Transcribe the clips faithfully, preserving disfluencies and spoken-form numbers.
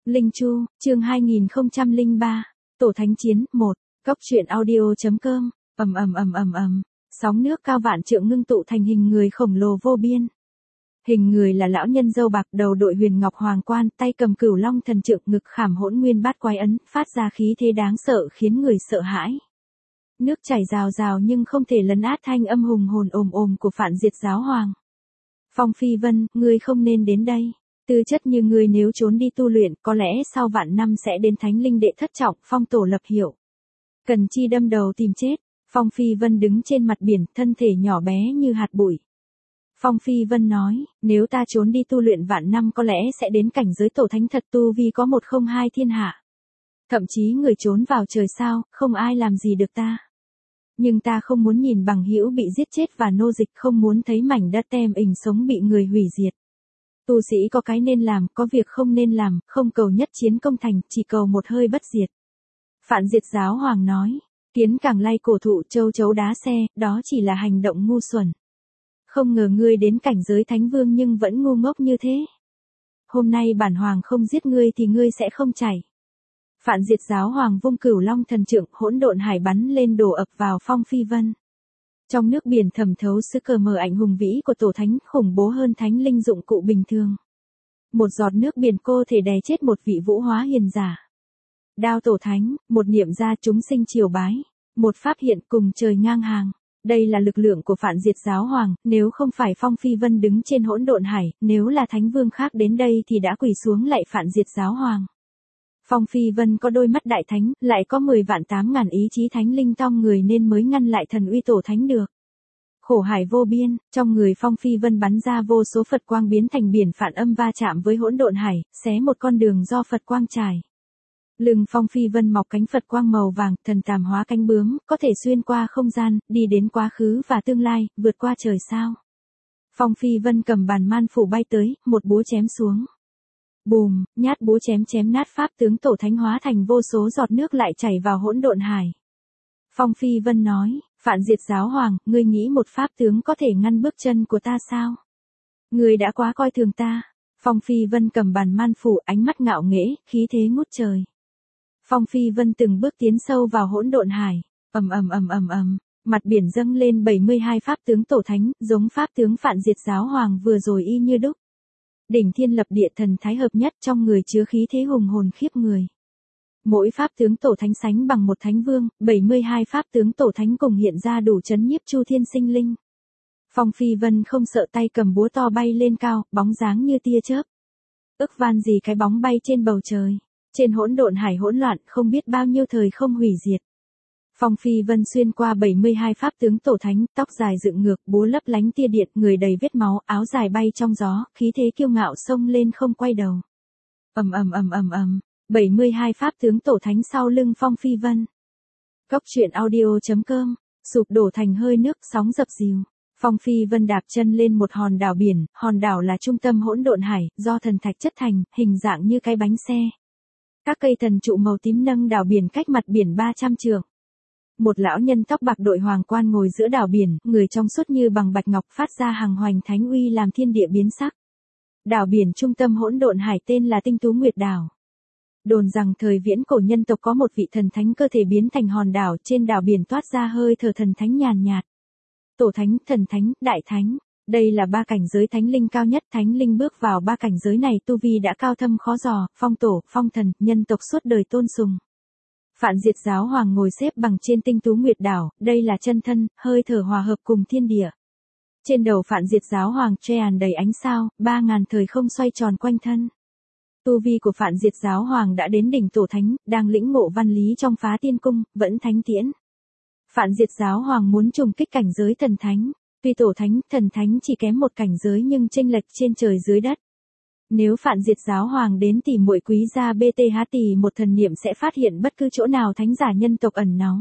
Linh Chu, chương hai nghìn không trăm lẻ ba, Tổ Thánh Chiến, một, Cốc truyện audio.com, ầm ầm ầm ầm ầm, sóng nước cao vạn trượng ngưng tụ thành hình người khổng lồ vô biên. Hình người là lão nhân râu bạc đầu đội huyền ngọc hoàng quan, tay cầm cửu long thần trượng, ngực khảm hỗn nguyên bát quái ấn, phát ra khí thế đáng sợ khiến người sợ hãi. Nước chảy rào rào nhưng không thể lấn át thanh âm hùng hồn ồm ồm của Phạn Diệt Giáo Hoàng. Phong Phi Vân, ngươi không nên đến đây. Tư chất như ngươi nếu trốn đi tu luyện, có lẽ sau vạn năm sẽ đến thánh linh đệ thất trọng, phong tổ lập hiệu. Cần chi đâm đầu tìm chết. Phong Phi Vân đứng trên mặt biển, thân thể nhỏ bé như hạt bụi. Phong Phi Vân nói, nếu ta trốn đi tu luyện vạn năm có lẽ sẽ đến cảnh giới tổ thánh thật, tu vi có một không hai thiên hạ. Thậm chí người trốn vào trời sao, không ai làm gì được ta. Nhưng ta không muốn nhìn bằng hữu bị giết chết và nô dịch, không muốn thấy mảnh đất tem ình sống bị người hủy diệt. Tu sĩ có cái nên làm, có việc không nên làm, không cầu nhất chiến công thành, chỉ cầu một hơi bất diệt. Phạn Diệt Giáo Hoàng nói, kiến càng lay cổ thụ, châu chấu đá xe, đó chỉ là hành động ngu xuẩn. Không ngờ ngươi đến cảnh giới thánh vương nhưng vẫn ngu ngốc như thế. Hôm nay bản hoàng không giết ngươi thì ngươi sẽ không chảy. Phạn Diệt Giáo Hoàng vung cửu long thần trượng, hỗn độn hải bắn lên đổ ập vào Phong Phi Vân. Trong nước biển thẩm thấu sự cờ mờ ảnh hùng vĩ của tổ thánh, khủng bố hơn thánh linh dụng cụ bình thường. Một giọt nước biển cô thể đè chết một vị vũ hóa hiền giả. Đao tổ thánh, một niệm ra chúng sinh triều bái, một pháp hiện cùng trời ngang hàng. Đây là lực lượng của Phạn Diệt Giáo Hoàng, nếu không phải Phong Phi Vân đứng trên hỗn độn hải, nếu là thánh vương khác đến đây thì đã quỳ xuống lạy Phạn Diệt Giáo Hoàng. Phong Phi Vân có đôi mắt đại thánh, lại có mười vạn tám ngàn ý chí thánh linh tong người nên mới ngăn lại thần uy tổ thánh được. Khổ hải vô biên, trong người Phong Phi Vân bắn ra vô số Phật quang biến thành biển phản âm va chạm với hỗn độn hải, xé một con đường do Phật quang trải. Lưng Phong Phi Vân mọc cánh Phật quang màu vàng, thần tàm hóa cánh bướm, có thể xuyên qua không gian, đi đến quá khứ và tương lai, vượt qua trời sao. Phong Phi Vân cầm bàn man phủ bay tới, một búa chém xuống. Bùm, nhát búa chém chém nát pháp tướng tổ thánh, hóa thành vô số giọt nước lại chảy vào hỗn độn hải. Phong Phi Vân nói, Phạn Diệt Giáo Hoàng, ngươi nghĩ một pháp tướng có thể ngăn bước chân của ta sao? Ngươi đã quá coi thường ta. Phong Phi Vân cầm bàn man phủ, ánh mắt ngạo nghễ, khí thế ngút trời. Phong Phi Vân từng bước tiến sâu vào hỗn độn hải, ầm ầm ầm ầm ầm, mặt biển dâng lên bảy mươi hai pháp tướng tổ thánh, giống pháp tướng Phạn Diệt Giáo Hoàng vừa rồi y như đúc. Đỉnh thiên lập địa, thần thái hợp nhất, trong người chứa khí thế hùng hồn khiếp người. Mỗi pháp tướng tổ thánh sánh bằng một thánh vương, bảy mươi hai pháp tướng tổ thánh cùng hiện ra đủ chấn nhiếp chu thiên sinh linh. Phong Phi Vân không sợ, tay cầm búa to bay lên cao, bóng dáng như tia chớp. Ức van gì cái bóng bay trên bầu trời. Trên hỗn độn hải hỗn loạn, không biết bao nhiêu thời không hủy diệt. Phong Phi Vân xuyên qua bảy mươi hai pháp tướng tổ thánh, tóc dài dựng ngược, búa lấp lánh tia điện, người đầy vết máu, áo dài bay trong gió, khí thế kiêu ngạo xông lên không quay đầu. Ầm ầm ầm ầm ầm, bảy mươi hai pháp tướng tổ thánh sau lưng Phong Phi Vân. Cốc truyện audio.com, sụp đổ thành hơi nước, sóng dập dìu. Phong Phi Vân đạp chân lên một hòn đảo biển, hòn đảo là trung tâm hỗn độn hải, do thần thạch chất thành, hình dạng như cái bánh xe. Các cây thần trụ màu tím nâng đảo biển cách mặt biển ba trăm trượng. Một lão nhân tóc bạc đội hoàng quan ngồi giữa đảo biển, người trong suốt như bằng bạch ngọc, phát ra hằng hoành thánh uy làm thiên địa biến sắc. Đảo biển trung tâm hỗn độn hải tên là Tinh Tú Nguyệt Đảo. Đồn rằng thời viễn cổ nhân tộc có một vị thần thánh cơ thể biến thành hòn đảo, trên đảo biển toát ra hơi thở thần thánh nhàn nhạt. Tổ thánh, thần thánh, đại thánh. Đây là ba cảnh giới thánh linh cao nhất, thánh linh bước vào ba cảnh giới này tu vi đã cao thâm khó dò, phong tổ, phong thần, nhân tộc suốt đời tôn sùng. Phạn Diệt Giáo Hoàng ngồi xếp bằng trên Tinh Tú Nguyệt Đảo, đây là chân thân, hơi thở hòa hợp cùng thiên địa. Trên đầu Phạn Diệt Giáo Hoàng tràn đầy ánh sao, ba ngàn thời không xoay tròn quanh thân. Tu vi của Phạn Diệt Giáo Hoàng đã đến đỉnh tổ thánh, đang lĩnh ngộ văn lý trong Phá Tiên Cung, vẫn thánh tiễn. Phạn Diệt Giáo Hoàng muốn trùng kích cảnh giới thần thánh. Tuy tổ thánh, thần thánh chỉ kém một cảnh giới nhưng chênh lệch trên trời dưới đất. Nếu Phạn Diệt Giáo Hoàng đến tỉ muội quý gia bê tê hát tỉ một thần niệm sẽ phát hiện bất cứ chỗ nào thánh giả nhân tộc ẩn náu.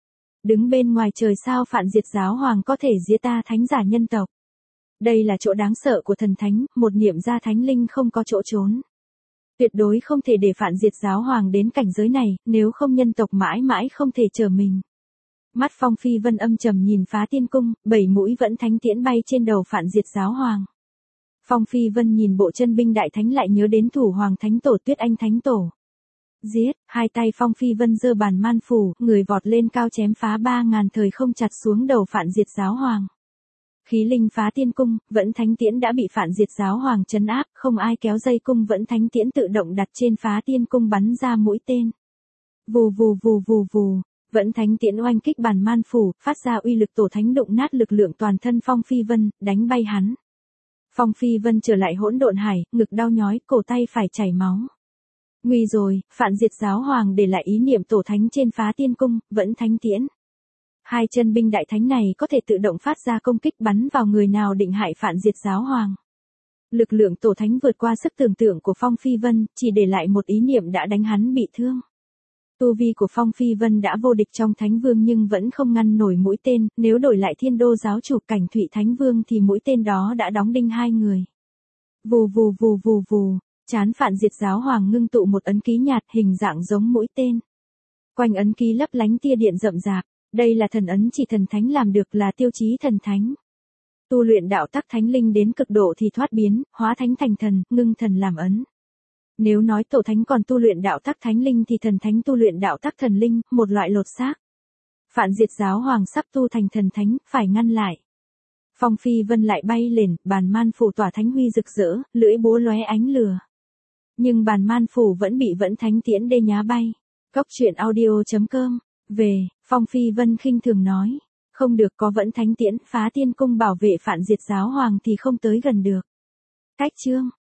Đứng bên ngoài trời sao Phạn Diệt Giáo Hoàng có thể giết ta thánh giả nhân tộc. Đây là chỗ đáng sợ của thần thánh, một niệm ra thánh linh không có chỗ trốn. Tuyệt đối không thể để Phạn Diệt Giáo Hoàng đến cảnh giới này, nếu không nhân tộc mãi mãi không thể trở mình. Mắt Phong Phi Vân âm trầm nhìn Phá Tiên Cung, bảy mũi vẫn thánh tiễn bay trên đầu Phạn Diệt Giáo Hoàng. Phong Phi Vân nhìn bộ chân binh đại thánh lại nhớ đến thủ hoàng thánh tổ Tuyết Anh thánh tổ. Giết, hai tay Phong Phi Vân giơ bàn man phủ, người vọt lên cao chém phá ba ngàn thời không chặt xuống đầu Phạn Diệt Giáo Hoàng. Khí linh phá tiên cung, Vẫn Thánh Tiễn đã bị Phạn Diệt Giáo Hoàng trấn áp, không ai kéo dây cung Vẫn Thánh Tiễn tự động đặt trên phá tiên cung bắn ra mũi tên. Vù vù vù vù vù, Vẫn Thánh Tiễn oanh kích bàn man phủ, phát ra uy lực tổ thánh đụng nát lực lượng toàn thân Phong Phi Vân, đánh bay hắn. Phong Phi Vân trở lại hỗn độn hải, ngực đau nhói, cổ tay phải chảy máu. Nguy rồi, Phạn Diệt Giáo Hoàng để lại ý niệm tổ thánh trên phá tiên cung, Vẫn Thánh Tiễn. Hai chân binh đại thánh này có thể tự động phát ra công kích bắn vào người nào định hại Phạn Diệt Giáo Hoàng. Lực lượng tổ thánh vượt qua sức tưởng tượng của Phong Phi Vân, chỉ để lại một ý niệm đã đánh hắn bị thương. Tu vi của Phong Phi Vân đã vô địch trong Thánh Vương nhưng vẫn không ngăn nổi mũi tên, nếu đổi lại Thiên Đô giáo chủ Cảnh Thụy Thánh Vương thì mũi tên đó đã đóng đinh hai người. Vù vù vù vù vù, trán Phạn Diệt Giáo Hoàng ngưng tụ một ấn ký nhạt hình dạng giống mũi tên. Quanh ấn ký lấp lánh tia điện rậm rạp, đây là thần ấn chỉ thần thánh làm được, là tiêu chí thần thánh. Tu luyện đạo tắc thánh linh đến cực độ thì thoát biến, hóa thánh thành thần, ngưng thần làm ấn. Nếu nói tổ thánh còn tu luyện đạo tắc thánh linh thì thần thánh tu luyện đạo tắc thần linh, một loại lột xác. Phạn Diệt Giáo Hoàng sắp tu thành thần thánh, phải ngăn lại. Phong Phi Vân lại bay lên, bàn man phủ tỏa thánh huy rực rỡ, lưỡi búa lóe ánh lửa. Nhưng bàn man phủ vẫn bị Vẫn Thánh Tiễn đê nhá bay. Cốc truyện audio chấm com. Về, Phong Phi Vân khinh thường nói. Không được, có Vẫn Thánh Tiễn phá tiên cung bảo vệ Phạn Diệt Giáo Hoàng thì không tới gần được. Cách chương.